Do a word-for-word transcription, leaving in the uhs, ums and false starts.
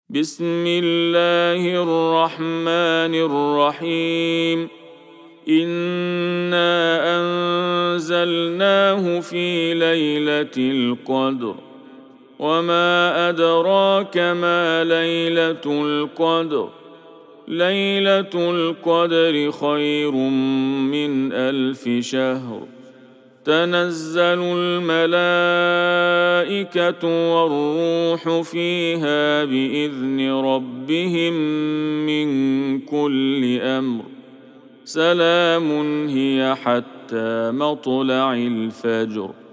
بسم الله الرحمن الرحيم إنا أنزلناه في ليلة القدر وما أدراك ما ليلة القدر ليلة القدر خير من ألف شهر تنزل الملائكة والروح فيها بإذن ربهم من كل أمر سلام هي حتى مطلع الفجر.